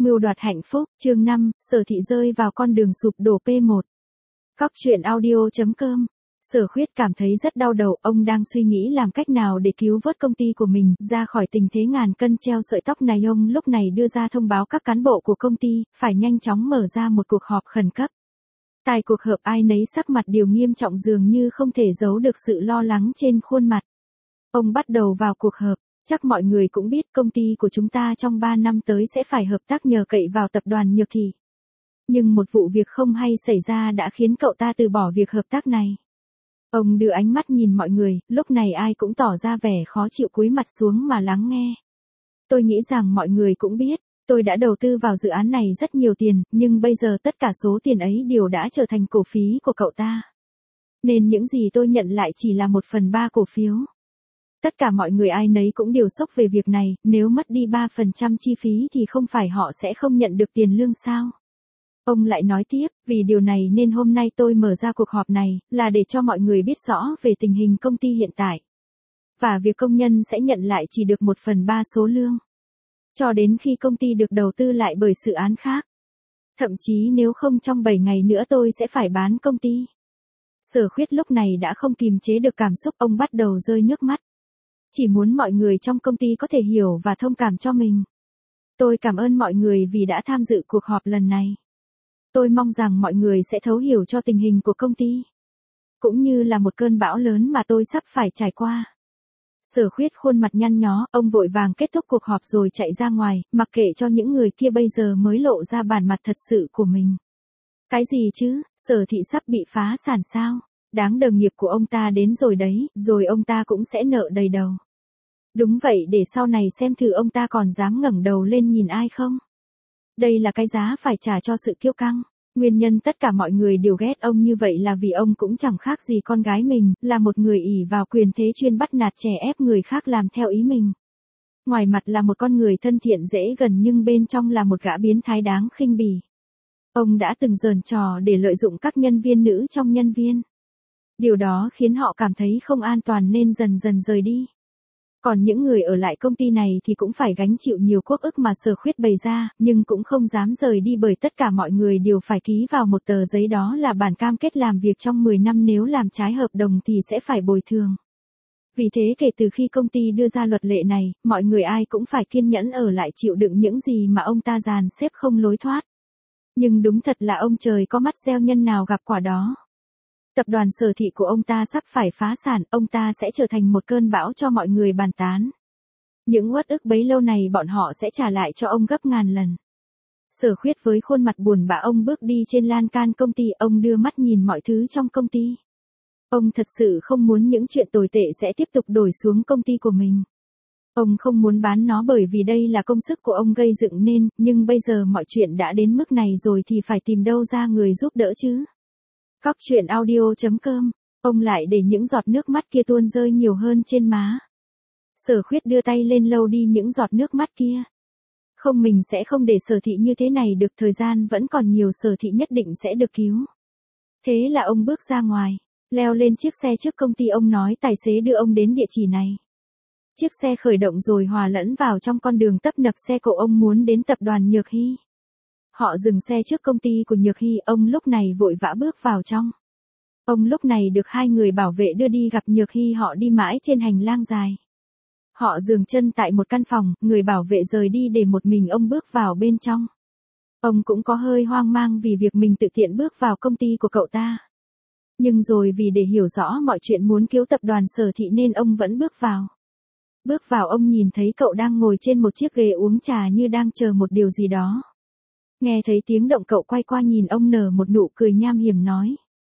Mưu đoạt hạnh phúc, chương 5, Sở Thị rơi vào con đường sụp đổ P1. Cóc truyện audio.com. Sở Khuyết cảm thấy rất đau đầu, ông đang suy nghĩ làm cách nào để cứu vớt công ty của mình ra khỏi tình thế ngàn cân treo sợi tóc này. Ông lúc này đưa ra thông báo các cán bộ của công ty phải nhanh chóng mở ra một cuộc họp khẩn cấp. Tại cuộc họp ai nấy sắc mặt đều nghiêm trọng, dường như không thể giấu được sự lo lắng trên khuôn mặt. Ông bắt đầu vào cuộc họp. Chắc mọi người cũng biết công ty của chúng ta trong 3 năm tới sẽ phải hợp tác nhờ cậy vào tập đoàn Nhược Thị. Nhưng một vụ việc không hay xảy ra đã khiến cậu ta từ bỏ việc hợp tác này. Ông đưa ánh mắt nhìn mọi người, lúc này ai cũng tỏ ra vẻ khó chịu, cúi mặt xuống mà lắng nghe. Tôi nghĩ rằng mọi người cũng biết, tôi đã đầu tư vào dự án này rất nhiều tiền, nhưng bây giờ tất cả số tiền ấy đều đã trở thành cổ phí của cậu ta. Nên những gì tôi nhận lại chỉ là 1/3 cổ phiếu. Tất cả mọi người ai nấy cũng đều sốc về việc này, nếu mất đi 3% chi phí thì không phải họ sẽ không nhận được tiền lương sao? Ông lại nói tiếp, vì điều này nên hôm nay tôi mở ra cuộc họp này, là để cho mọi người biết rõ về tình hình công ty hiện tại. Và việc công nhân sẽ nhận lại chỉ được 1/3 số lương. Cho đến khi công ty được đầu tư lại bởi dự án khác. Thậm chí nếu không trong 7 ngày nữa tôi sẽ phải bán công ty. Sở Khuyết lúc này đã không kìm chế được cảm xúc, ông bắt đầu rơi nước mắt. Chỉ muốn mọi người trong công ty có thể hiểu và thông cảm cho mình. Tôi cảm ơn mọi người vì đã tham dự cuộc họp lần này. Tôi mong rằng mọi người sẽ thấu hiểu cho tình hình của công ty. Cũng như là một cơn bão lớn mà tôi sắp phải trải qua. Sở Khuyết khuôn mặt nhăn nhó, ông vội vàng kết thúc cuộc họp rồi chạy ra ngoài, mặc kệ cho những người kia bây giờ mới lộ ra bản mặt thật sự của mình. Cái gì chứ, Sở Thị sắp bị phá sản sao? Đáng đồng nghiệp của ông ta đến rồi đấy, rồi ông ta cũng sẽ nợ đầy đầu. Đúng vậy, để sau này xem thử ông ta còn dám ngẩng đầu lên nhìn ai không. Đây là cái giá phải trả cho sự kiêu căng. Nguyên nhân tất cả mọi người đều ghét ông như vậy là vì ông cũng chẳng khác gì con gái mình, là một người ỷ vào quyền thế chuyên bắt nạt chèn ép người khác làm theo ý mình. Ngoài mặt là một con người thân thiện dễ gần nhưng bên trong là một gã biến thái đáng khinh bỉ. Ông đã từng giở trò để lợi dụng các nhân viên nữ trong nhân viên. Điều đó khiến họ cảm thấy không an toàn nên dần dần rời đi. Còn những người ở lại công ty này thì cũng phải gánh chịu nhiều quốc ức mà Sở Khuyết bày ra, nhưng cũng không dám rời đi bởi tất cả mọi người đều phải ký vào một tờ giấy, đó là bản cam kết làm việc trong 10 năm, nếu làm trái hợp đồng thì sẽ phải bồi thường. Vì thế kể từ khi công ty đưa ra luật lệ này, mọi người ai cũng phải kiên nhẫn ở lại chịu đựng những gì mà ông ta dàn xếp không lối thoát. Nhưng đúng thật là ông trời có mắt, gieo nhân nào gặp quả đó. Tập đoàn Sở Thị của ông ta sắp phải phá sản, ông ta sẽ trở thành một cơn bão cho mọi người bàn tán. Những uất ức bấy lâu này bọn họ sẽ trả lại cho ông gấp ngàn lần. Sở Khuyết với khuôn mặt buồn bã ông bước đi trên lan can công ty, ông đưa mắt nhìn mọi thứ trong công ty. Ông thật sự không muốn những chuyện tồi tệ sẽ tiếp tục đổ xuống công ty của mình. Ông không muốn bán nó bởi vì đây là công sức của ông gây dựng nên, nhưng bây giờ mọi chuyện đã đến mức này rồi thì phải tìm đâu ra người giúp đỡ chứ. Cóc truyện audio.com. Ông lại để những giọt nước mắt kia tuôn rơi nhiều hơn trên má. Sở Khuyết đưa tay lên lau đi những giọt nước mắt kia. Không, mình sẽ không để Sở Thị như thế này được, thời gian vẫn còn nhiều, Sở Thị nhất định sẽ được cứu. Thế là ông bước ra ngoài, leo lên chiếc xe trước công ty, ông nói tài xế đưa ông đến địa chỉ này. Chiếc xe khởi động rồi hòa lẫn vào trong con đường tấp nập xe cộ, ông muốn đến tập đoàn Nhược Hy. Họ dừng xe trước công ty của Nhược Hy, ông lúc này vội vã bước vào trong. Ông lúc này được 2 người bảo vệ đưa đi gặp Nhược Hy, họ đi mãi trên hành lang dài. Họ dừng chân tại một căn phòng, người bảo vệ rời đi để một mình ông bước vào bên trong. Ông cũng có hơi hoang mang vì việc mình tự tiện bước vào công ty của cậu ta. Nhưng rồi vì để hiểu rõ mọi chuyện muốn cứu tập đoàn Sở Thị nên ông vẫn bước vào. Bước vào ông nhìn thấy cậu đang ngồi trên một chiếc ghế uống trà như đang chờ một điều gì đó. Nghe thấy tiếng động cậu quay qua nhìn ông, nở một nụ cười nham hiểm nói.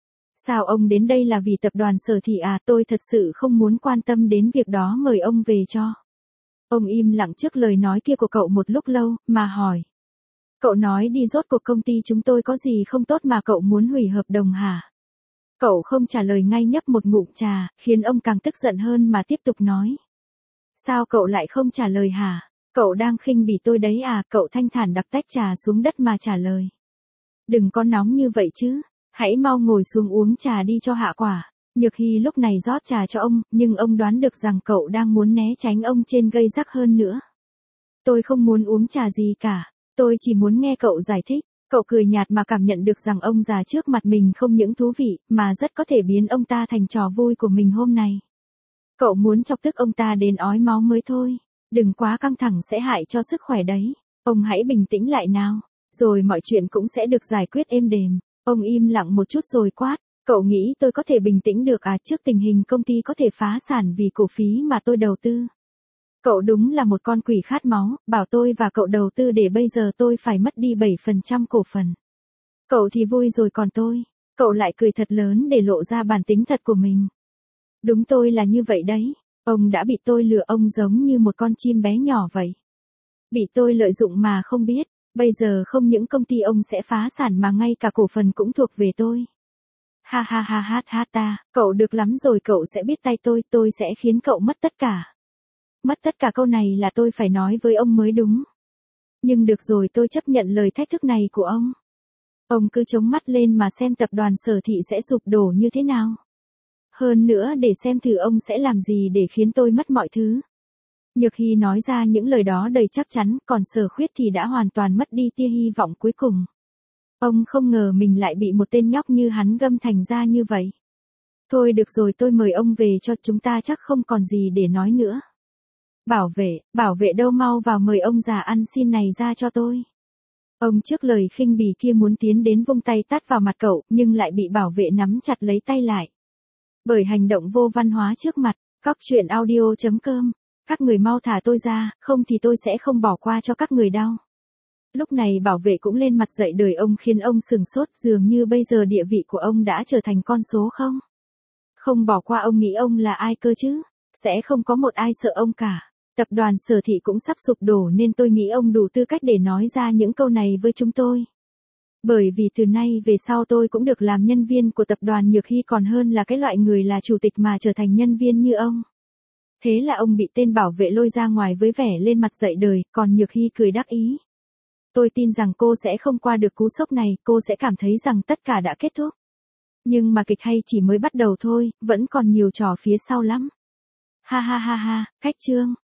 Sao ông đến đây là vì tập đoàn Sở Thị à, tôi thật sự không muốn quan tâm đến việc đó, mời ông về cho. Ông im lặng trước lời nói kia của cậu một lúc lâu, mà hỏi. Cậu nói đi, rốt cuộc công ty chúng tôi có gì không tốt mà cậu muốn hủy hợp đồng hả? Cậu không trả lời ngay, nhấp một ngụm trà, khiến ông càng tức giận hơn mà tiếp tục nói. Sao cậu lại không trả lời hả? Cậu đang khinh bỉ tôi đấy à? Cậu thanh thản đặt tách trà xuống đất mà trả lời. Đừng có nóng như vậy chứ, hãy mau ngồi xuống uống trà đi cho hạ quả. Nhược Hy lúc này rót trà cho ông, nhưng ông đoán được rằng cậu đang muốn né tránh ông trên gây rắc hơn nữa. Tôi không muốn uống trà gì cả. Tôi chỉ muốn nghe cậu giải thích. Cậu cười nhạt mà cảm nhận được rằng ông già trước mặt mình không những thú vị, mà rất có thể biến ông ta thành trò vui của mình hôm nay. Cậu muốn chọc tức ông ta đến ói máu mới thôi. Đừng quá căng thẳng sẽ hại cho sức khỏe đấy. Ông hãy bình tĩnh lại nào. Rồi mọi chuyện cũng sẽ được giải quyết êm đềm. Ông im lặng một chút rồi quát. Cậu nghĩ tôi có thể bình tĩnh được à trước tình hình công ty có thể phá sản vì cổ phí mà tôi đầu tư? Cậu đúng là một con quỷ khát máu, bảo tôi và cậu đầu tư để bây giờ tôi phải mất đi 7% cổ phần. Cậu thì vui rồi còn tôi. Cậu lại cười thật lớn để lộ ra bản tính thật của mình. Đúng tôi là như vậy đấy. Ông đã bị tôi lừa, ông giống như một con chim bé nhỏ vậy. Bị tôi lợi dụng mà không biết. Bây giờ không những công ty ông sẽ phá sản mà ngay cả cổ phần cũng thuộc về tôi. Ha ha ha ha ha ta, cậu được lắm rồi, cậu sẽ biết tay tôi sẽ khiến cậu mất tất cả. Mất tất cả câu này là tôi phải nói với ông mới đúng. Nhưng được rồi, tôi chấp nhận lời thách thức này của ông. Ông cứ chống mắt lên mà xem tập đoàn Sở Thị sẽ sụp đổ như thế nào. Hơn nữa để xem thử ông sẽ làm gì để khiến tôi mất mọi thứ. Nhược Hy nói ra những lời đó đầy chắc chắn, còn Sở Khuyết thì đã hoàn toàn mất đi tia hy vọng cuối cùng. Ông không ngờ mình lại bị một tên nhóc như hắn gâm thành ra như vậy. Thôi được rồi, tôi mời ông về cho, chúng ta chắc không còn gì để nói nữa. Bảo vệ đâu, mau vào mời ông già ăn xin này ra cho tôi. Ông trước lời khinh bỉ kia muốn tiến đến vung tay tát vào mặt cậu, nhưng lại bị bảo vệ nắm chặt lấy tay lại. Bởi hành động vô văn hóa trước mặt, coctruyện.audio.com. Các người mau thả tôi ra, không thì tôi sẽ không bỏ qua cho các người đâu. Lúc này bảo vệ cũng lên mặt dạy đời ông, khiến ông sừng sốt, dường như bây giờ địa vị của ông đã trở thành con số không. Không bỏ qua, ông nghĩ ông là ai cơ chứ? Sẽ không có một ai sợ ông cả. Tập đoàn Sở Thị cũng sắp sụp đổ nên tôi nghĩ ông đủ tư cách để nói ra những câu này với chúng tôi. Bởi vì từ nay về sau tôi cũng được làm nhân viên của tập đoàn Nhược Hy, còn hơn là cái loại người là chủ tịch mà trở thành nhân viên như ông. Thế là ông bị tên bảo vệ lôi ra ngoài với vẻ lên mặt dạy đời, còn Nhược Hy cười đắc ý. Tôi tin rằng cô sẽ không qua được cú sốc này, cô sẽ cảm thấy rằng tất cả đã kết thúc. Nhưng mà kịch hay chỉ mới bắt đầu thôi, vẫn còn nhiều trò phía sau lắm. Ha ha ha ha, khách trương.